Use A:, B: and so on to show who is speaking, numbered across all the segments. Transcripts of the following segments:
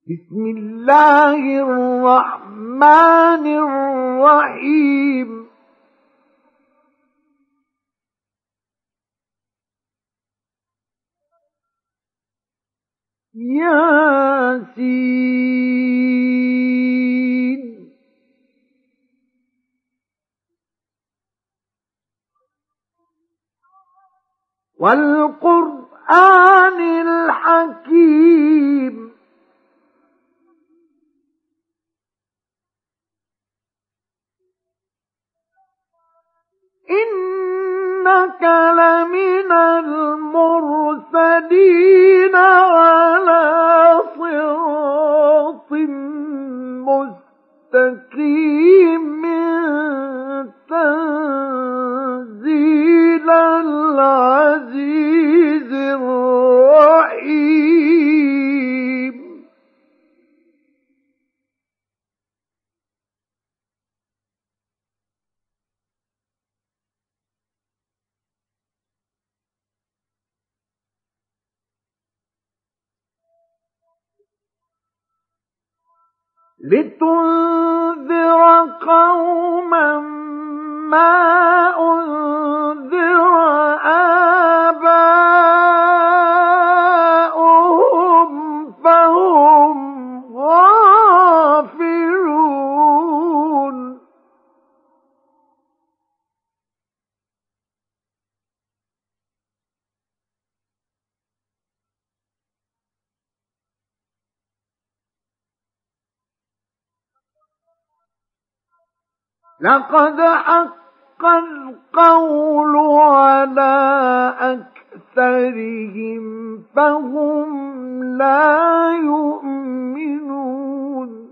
A: بسم الله الرحمن الرحيم ياسين والقرآن الحكيم إنك لمن المرسلين على صراط مستقيم تنزيل العزيز الرحيم لتنذر قوما ما أنذر آباؤهم فهم غافلون لقد حق القول على أكثرهم فهم لا يؤمنون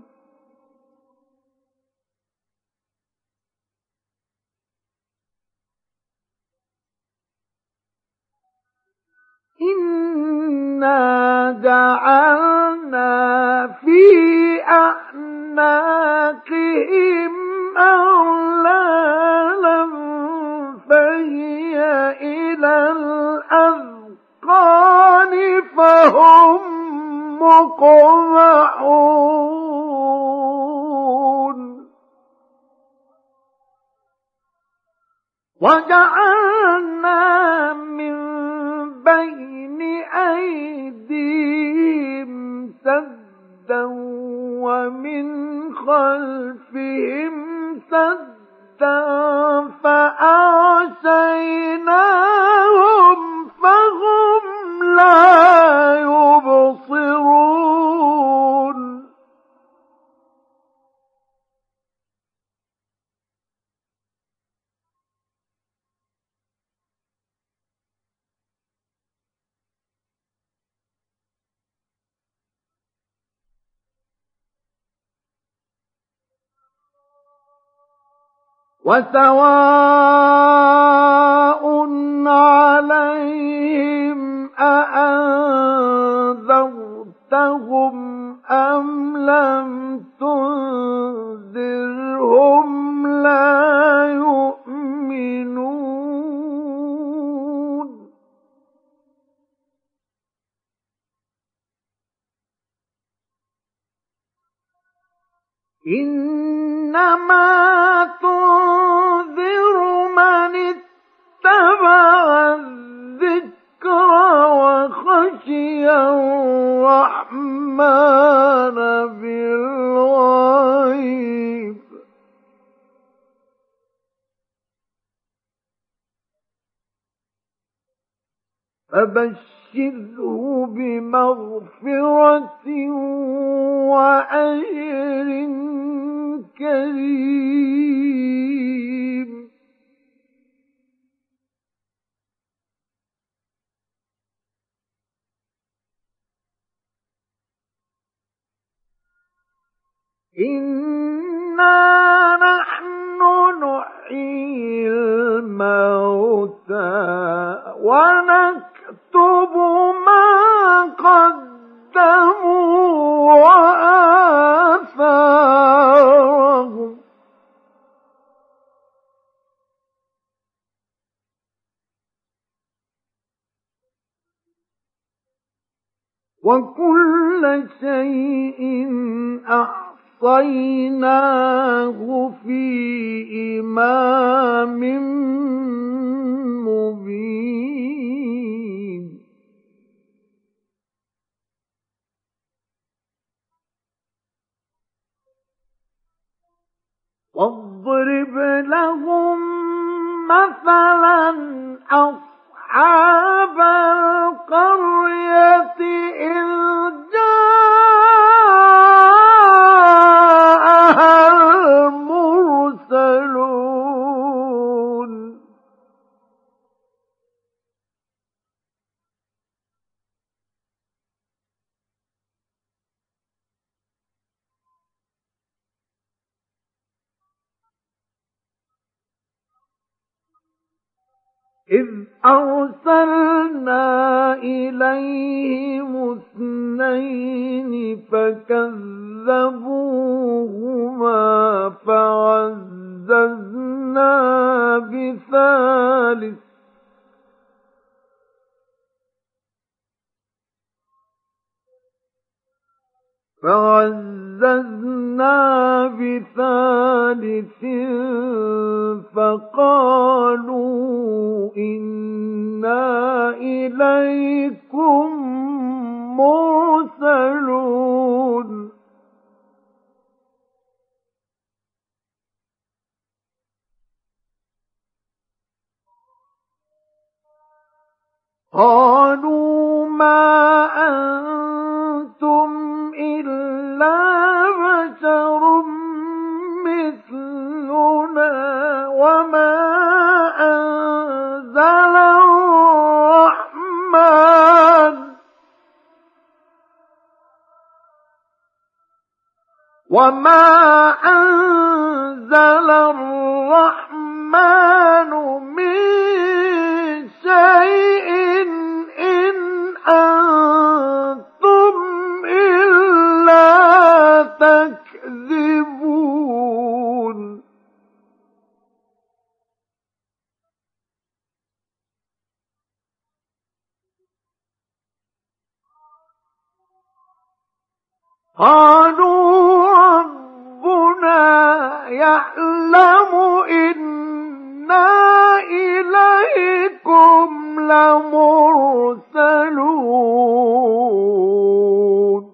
A: إنا جعلنا في أعناقهم أغلالا فهي إلى الأذقان فهم مقمحون وجعلنا من بين أيديهم سدا ومن خلفهم سدا فأغشيناهم فهم لا يبصرون وسواء عليهم أأنذرتهم أم لم تنذرهم لا يؤمنون إنما تنذر من اتبع الذكر وخشي الرحمن بالغيب فبشره بمغفرة وأجر كريم إنا نحن نحيي الموتى ونكتب ما قدموا وآثارهم وكل كل شيء أحصيناه في إمام مبين واضرب لهم مثلا أصحاب القرية إذ جاءها المرسلون إذ أرسلنا إليهم اثنين فكذبوهما فعززنا بثالث فقالوا إنا إليكم مرسلون قالوا ما أنتم إلا بشر مثلنا وما أنزل الرحمن من شيء إن أنتم إلا تكذبون قالوا ربنا يعلم إنا إليكم لمرسلون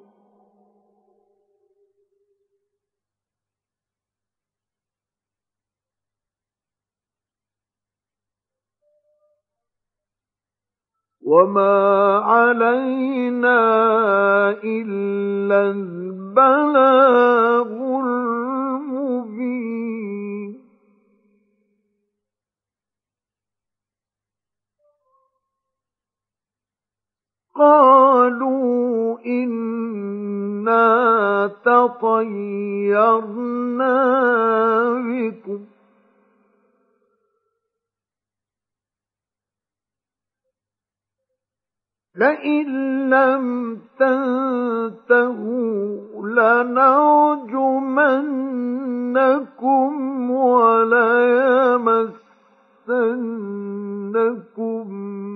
A: وما علينا إلا البلاغ المبين قالوا إنا تطيرنا بكم لئن لم تنتهوا لنرجمنكم وليمسنكم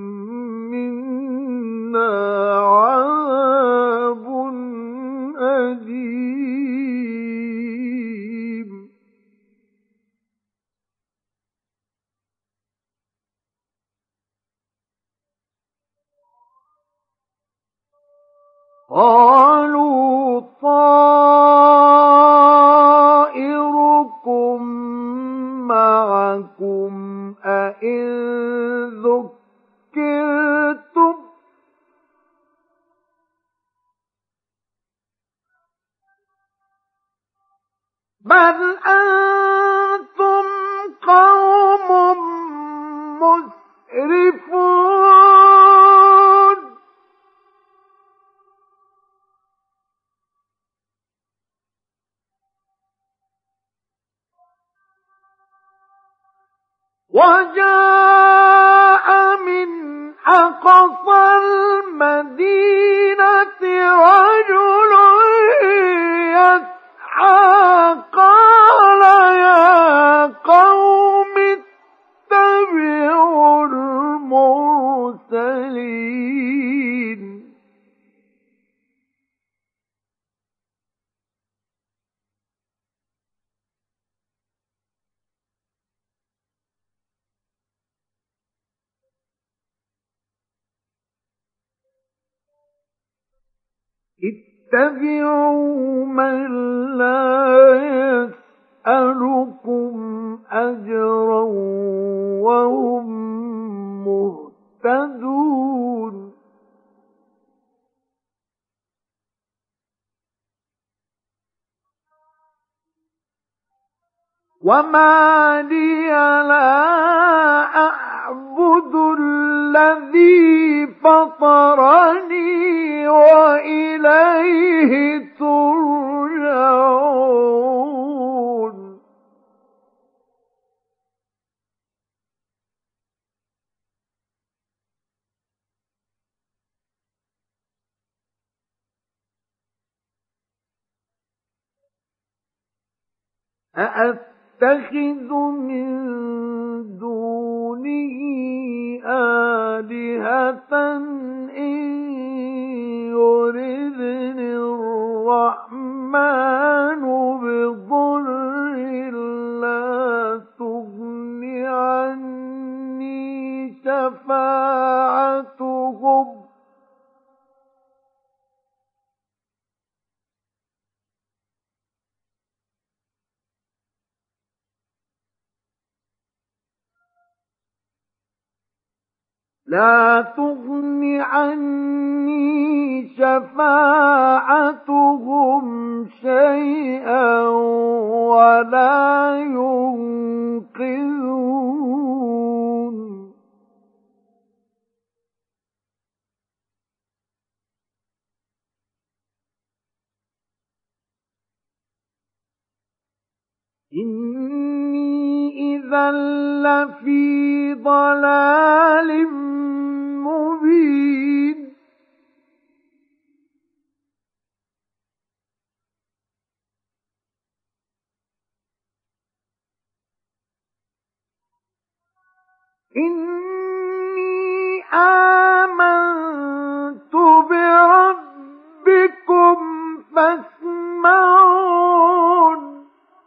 A: منا عذاب أليم قالوا طائركم معكم أئن ذكرتم بل أنتم قوم مسرفون وجاء من أقصى المدينة رجل يسعى قال يا قوم اتبعوا المرسلين اتبعوا من لا يسألكم أجرا وهم مهتدون وما لي لا أعبد الذي فطرني وإليه ترجعون أأتخذ من دونه آلهة إن يردني الرحمن بضر لا تغن عني شفاعتهم لا تغن عني شفاعتهم شيئا ولا ينقذون إني إذا لفي ضلال مبين إني آمنت بربكم فاسمعون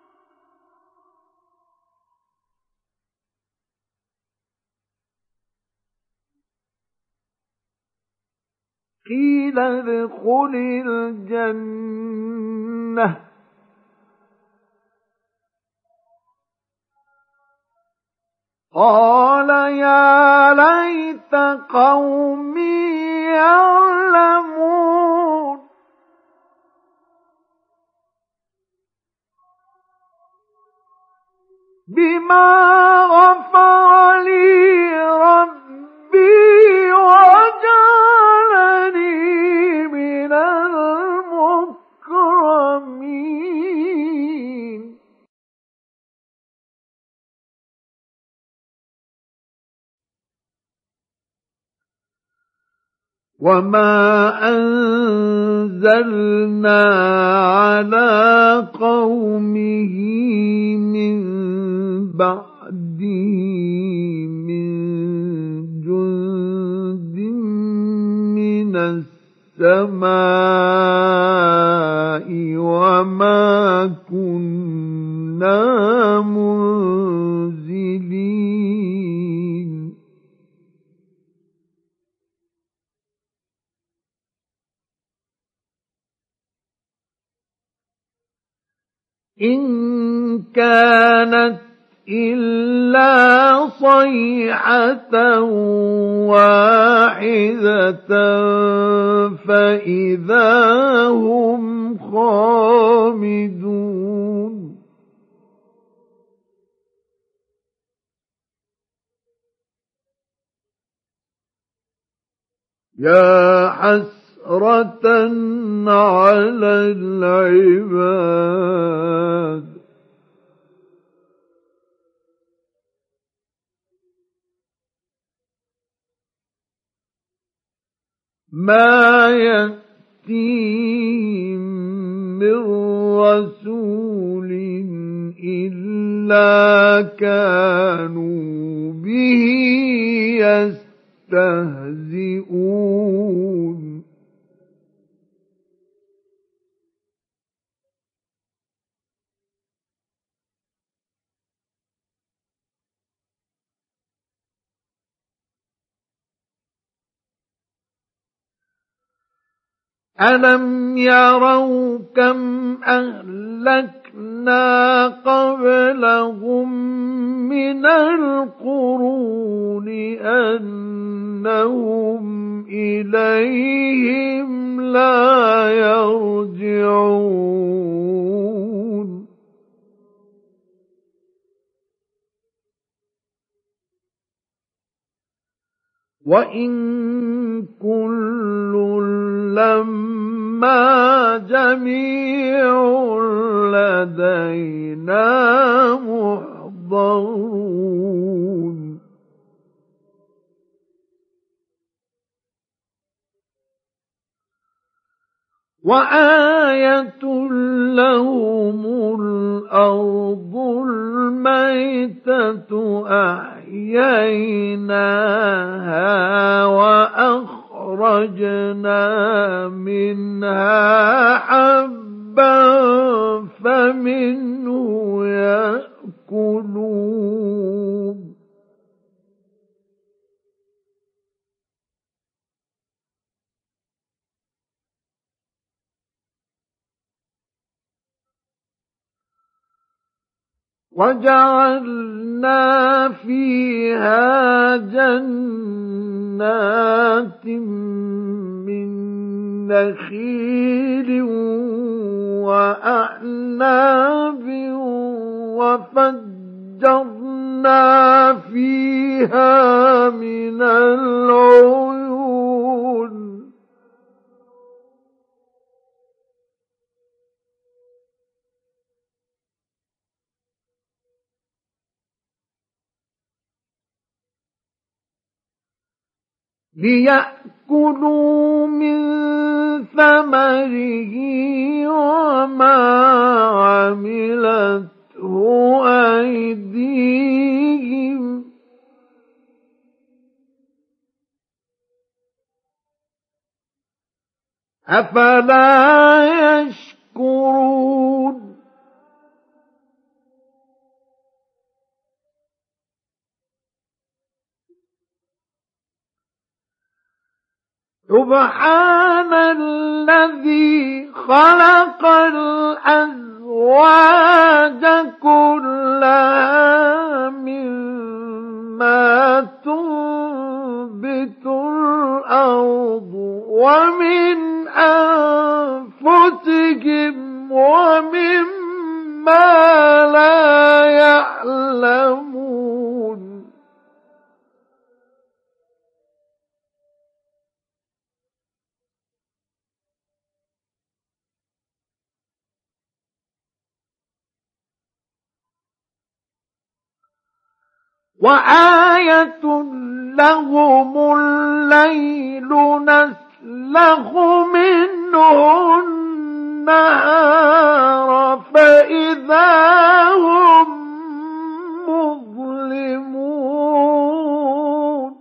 A: قيل ادخل الجنة قال يا ليت قومي يعلمون بما غفر لي ربي وجعلني من المكرمين وما أنزلنا على قومه من بعده من جند من السماء وما كنا منزلين إن كانت إلا صيحة واحدة فإذا هم خامدون يا حسرة على العباد ما يأتيهم من رسول إلا كانوا به يستهزئون ألم يروا كم أهلكنا قبلهم من القرون أنهم إليهم لا يرجعون وإن كل لما جميع لدينا محضرون وآية لهم الأرض الميتة أحييناها وأخرجنا منها حبا فمنه يأكلون وجعلنا فيها جنات من نخيل وأعناب وفجرنا فيها من العيون ليأكلوا من ثمره وما عملته أيديهم أفلا يشكرون سبحان الذي خلق الأزواج كلها مما تنبت الأرض ومن أنفسهم ومما لا يعلمون وآية لهم الليل نسلخ منه النهار فإذا هم مظلمون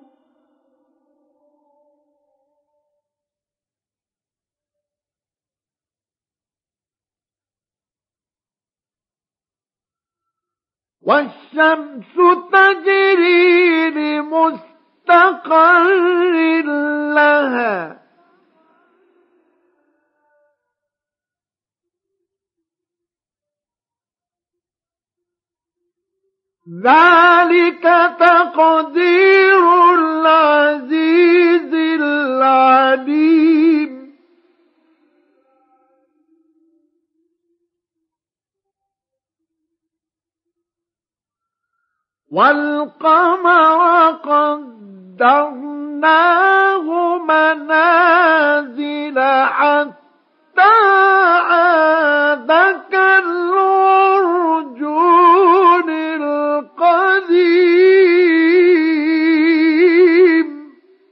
A: والشمس تجري لمستقر لها ذلك تقدير العزيز العليم والقمر قدرناه منازل حتى عاد كالعرجون القديم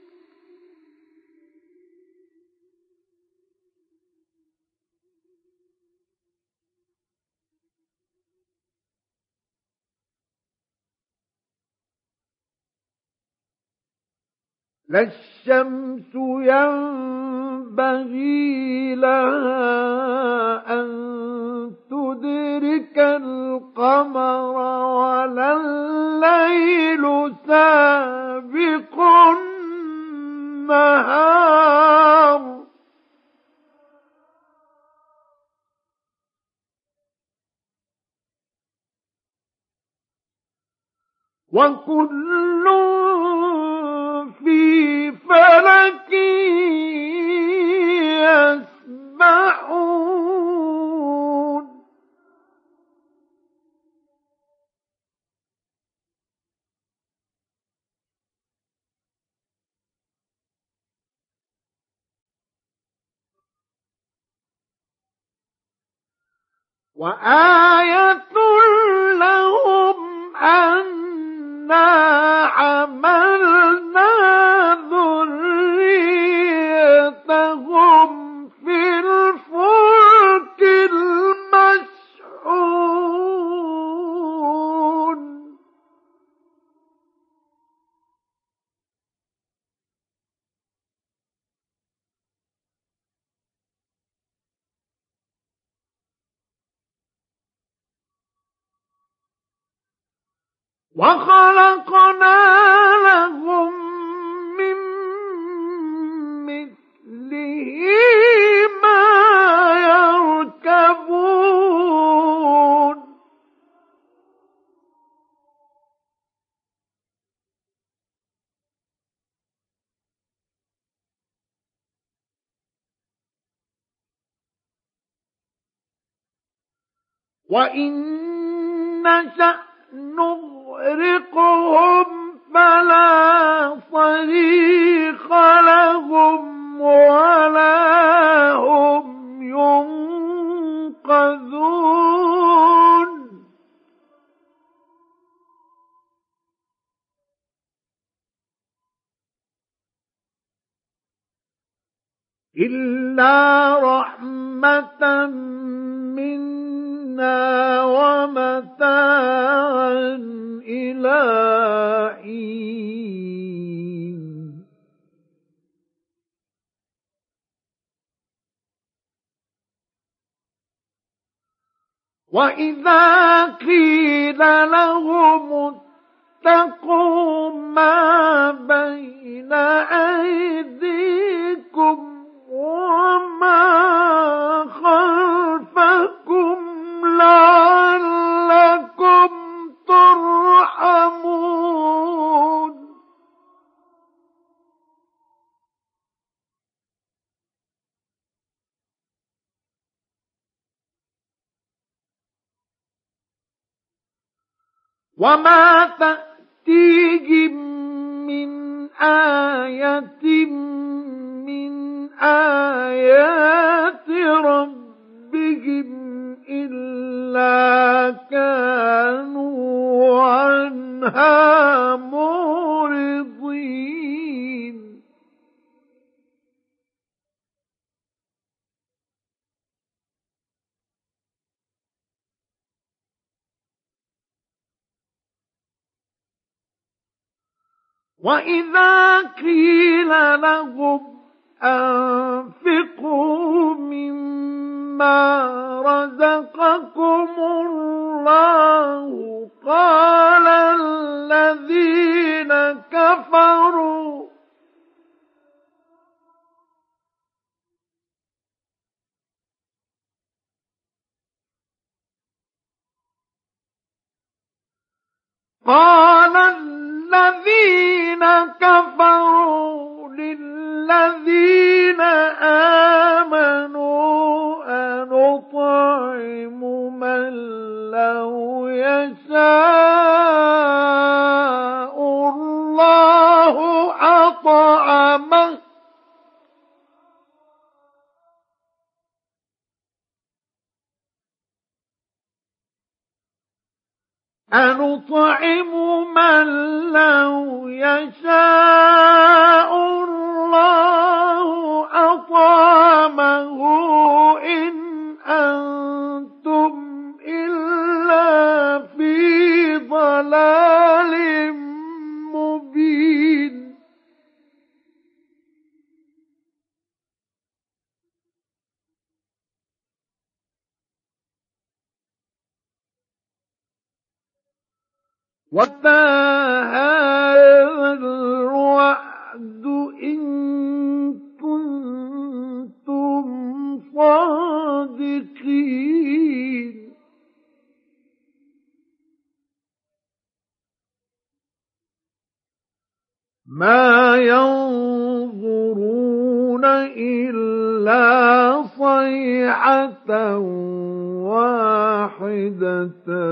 A: لا الشمس ينبغي لها أن تدرك القمر ولا الليل سابق النهار وكل في فلك يسبحون وآية لهم أنا حملنا ذريتهم في الفلك المشحون وخلقنا لهم من مثله ما يركبون وإن نشأ نغرقهم فلا صريخ لهم ولا هم ينقذون إلا رحمة منا ومتاعا إلى حين وإذا قيل لهم اتقوا ما بين أيديكم وما خلفكم لعلكم ترحمون وما تأتيهم من آية من آيات ربهم إلا كانوا عنها معرضين وإذا قيل لهم أنفقوا مما رزقكم الله قال الذين كفروا للذين آمنوا أنطعم من لو يشاء الله أطعمه أنطعم من لو يشاء الله أطعمه إن أنتم إلا في ضلال مبين وَمَا هَذَا الْوَعْدُ إِن كُنتُمْ صَادِقِينَ ما ينظرون إلا صيحة واحدة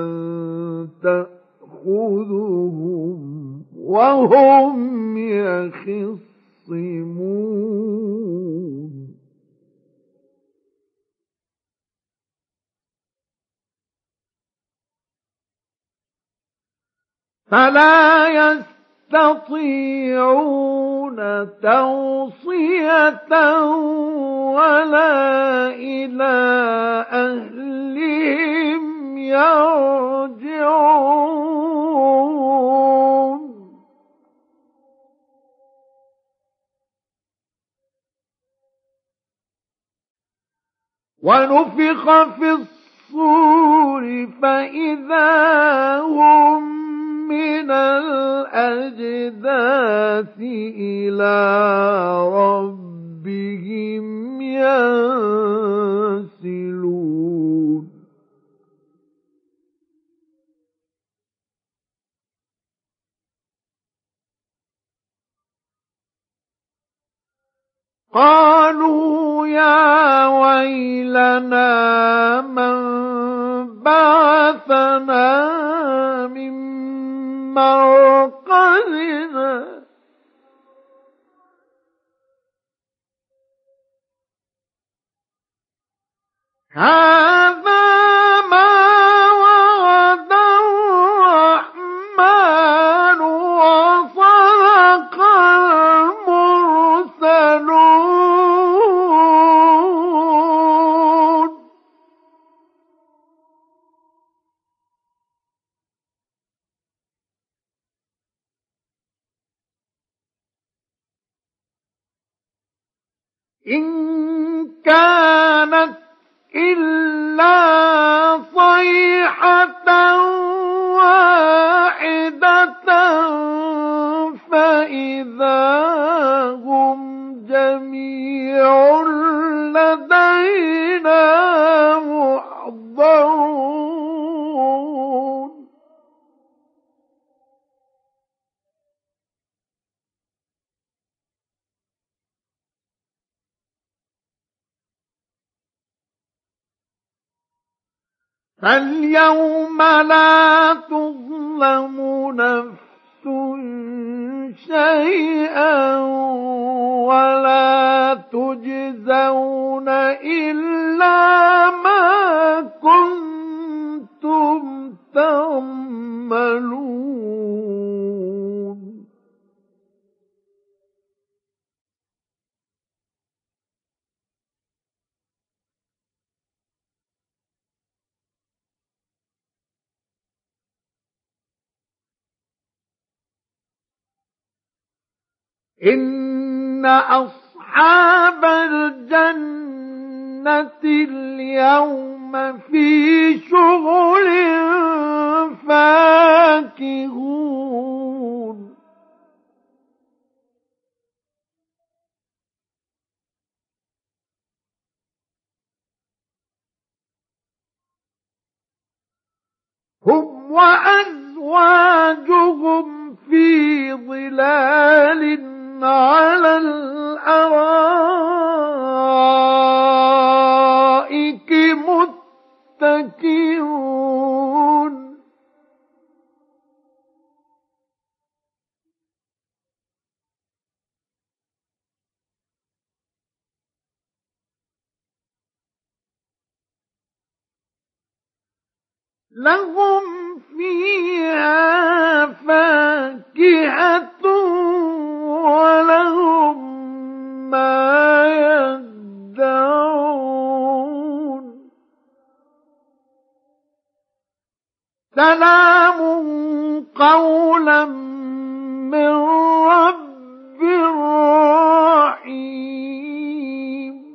A: تأخذهم وهم يخصمون فلا يستطيعون توصية ولا إلى أهلهم يرجعون ونفخ في الصور فإذا هم من الأجداث إلى ربهم ينسلون قالوا يا ويلنا من بعثنا من مرقدنا هذا ما وعد الرحمن وصدق المرسلون إن كانت إلا صيحة واحدة فإذا هم جميع لدينا محضرون فاليوم لا تظلم نفس شيئا ولا تجزون إلا ما كنتم تعملون إن أصحاب الجنة اليوم في شغل فاكهون هم وأزواجهم في ظلال على الأرائك متكئون لهم فيها فاكهة ولهم ما يدعون سلام قولا من رب رحيم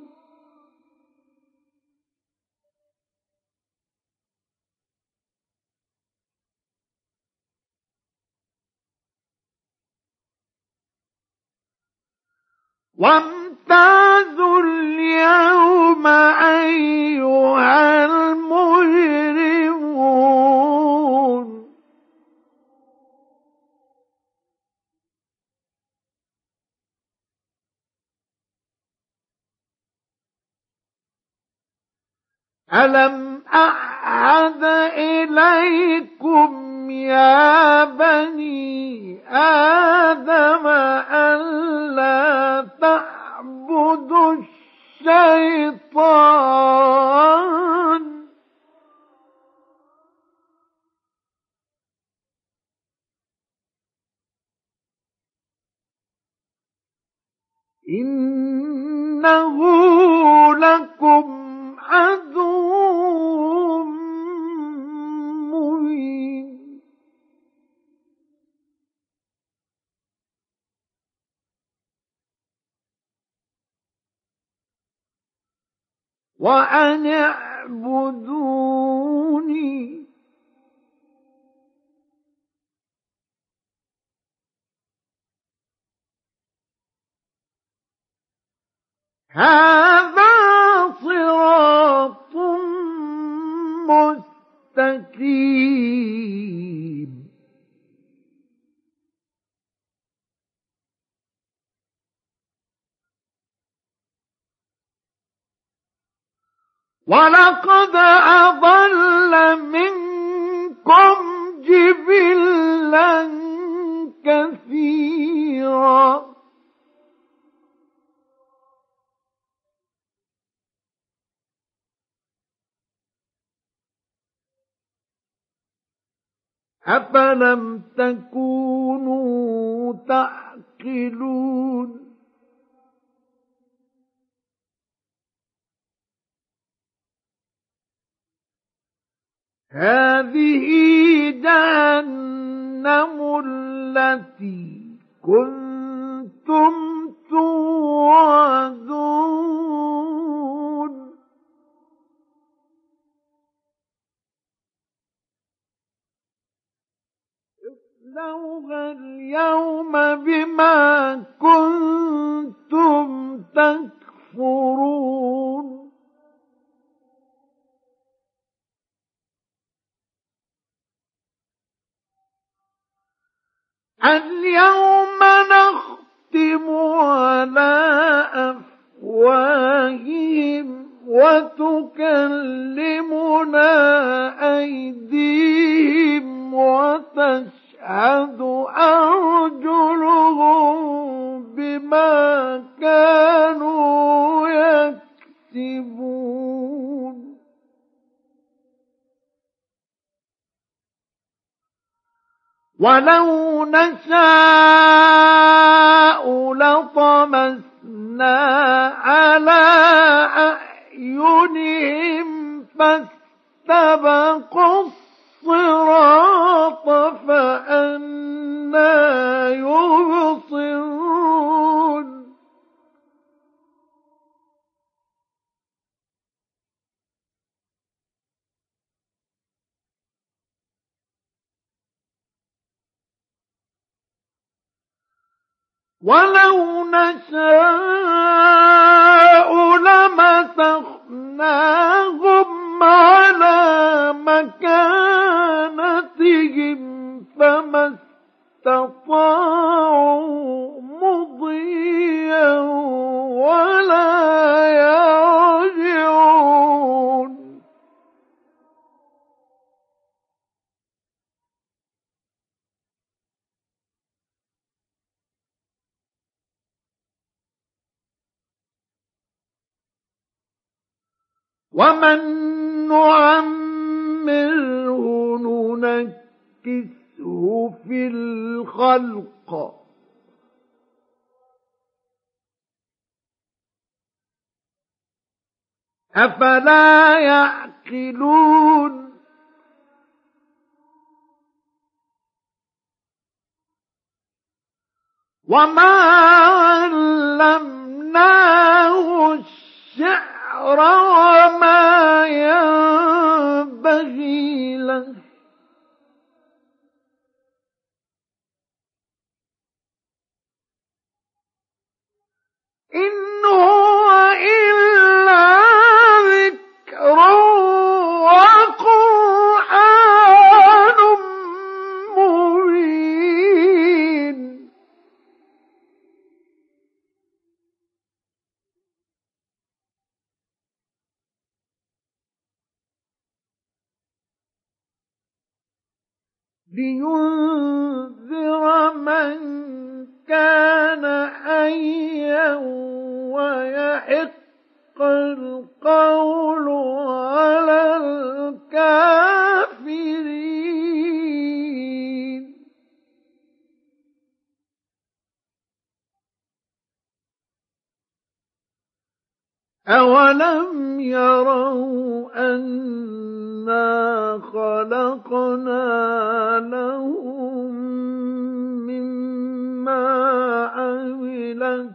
A: وامتازوا اليوم أيها المجرمون ألم أعهد إليكم يا بني آدم ألا تعبدوا الشيطان إنه لكم عدو مبين وأن اعبدوني هذا صراط مستقيم ولقد أضل منكم جبلا كثيرا أفلم تكونوا تعقلون هذه جهنم التي كنتم توعدون اصلوها اليوم بما كنتم تكفرون اليوم نختم على أفواههم وتكلمنا أيديهم وتشهد أرجلهم بما كانوا يكسبون ولو نشاء لطمسنا على أعينهم فاستبقوا الصراط فأنى يبصرون ولو نشاء لمسخناهم على مكانتهم فما استطاعوا مضيا ولا يرجعون ومن نعمره ننكسه في الخلق أفلا يعقلون وما علمناه الشعر وما ينبغي له إن هو إلا ذكر وقرآن مبين لينذر من كان حيا ويحق القول على الكافرين. أولم يروا أنا خلقنا لهم مما عملت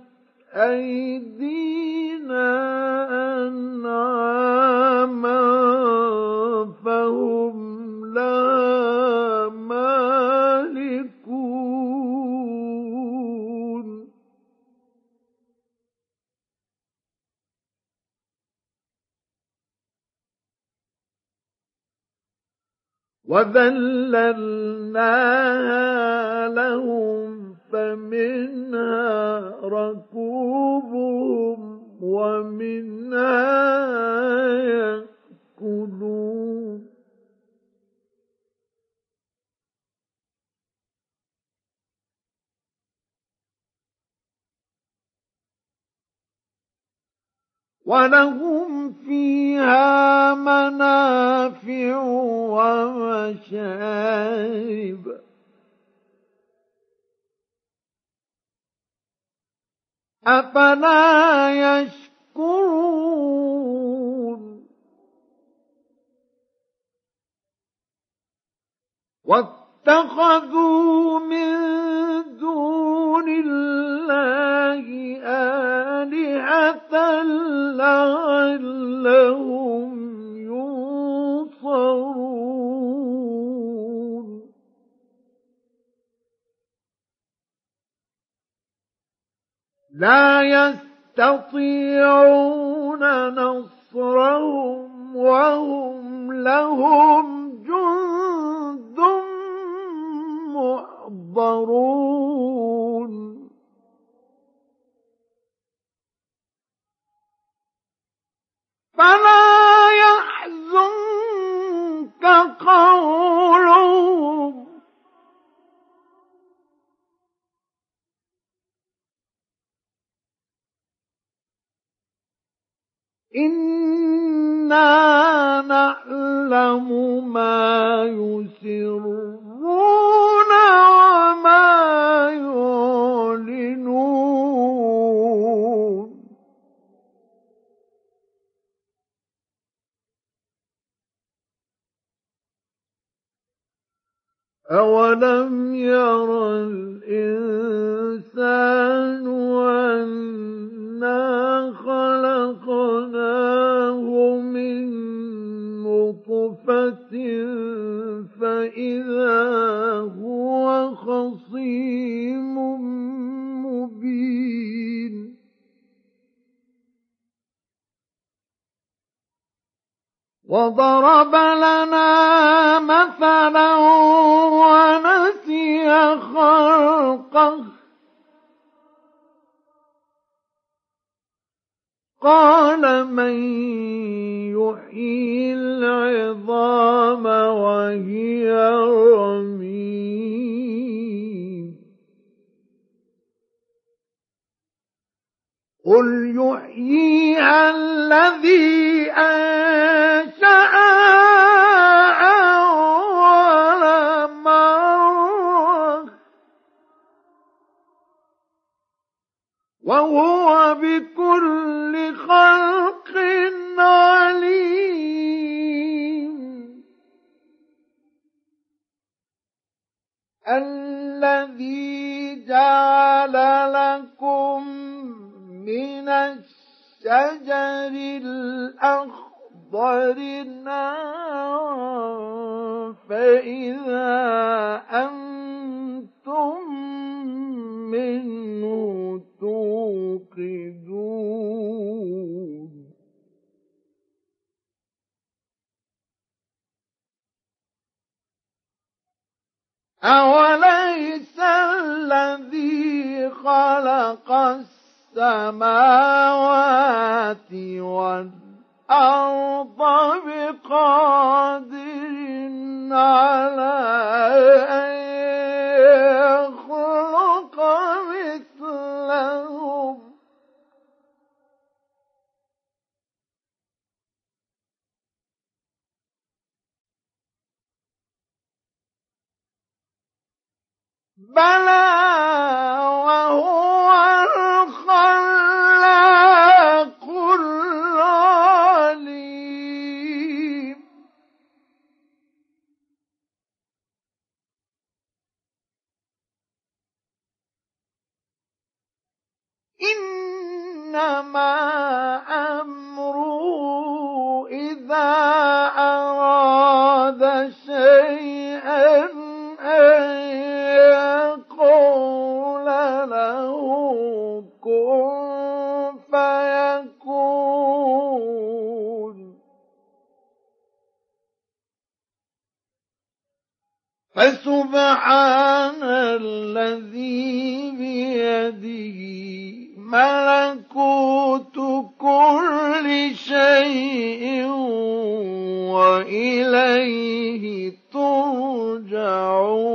A: أيدينا أنعاما فهم لها مالكون. وذللناها لهم فمنها ركوبهم ومنها يأكلون. ولهم فيها منافع ومشارب أفلا يشكرون. واتخذوا من دون الله آلهة لعلهم ينصرون. لا يستطيعون نصرهم وهم لهم جند محضرون. فلا يحزنك قولهم إنا نعلم ما يسرون وما يعلنون. أولم ير الإنسان أنا خلقناه من نطفة فإذا هو خصيم مبين. وضرب لنا مثلا ونسي خلقه قال من يحيي العظام وهي رميم قل يحييها الذي أنشأها أول مرة وهو بكل خلق عليم. الذي جعل لكم من الشجر الأخضر نارا فإذا أنتم منه توقدون. أوليس الذي خلق السماوات والأرض بقادر على بلى وهو الخلاق العليم إنما أمره إذا أراد شيئا أن يقول له كن فيكون فسبحان الذي بيده ملكوت كل شيء وإليه ترجعون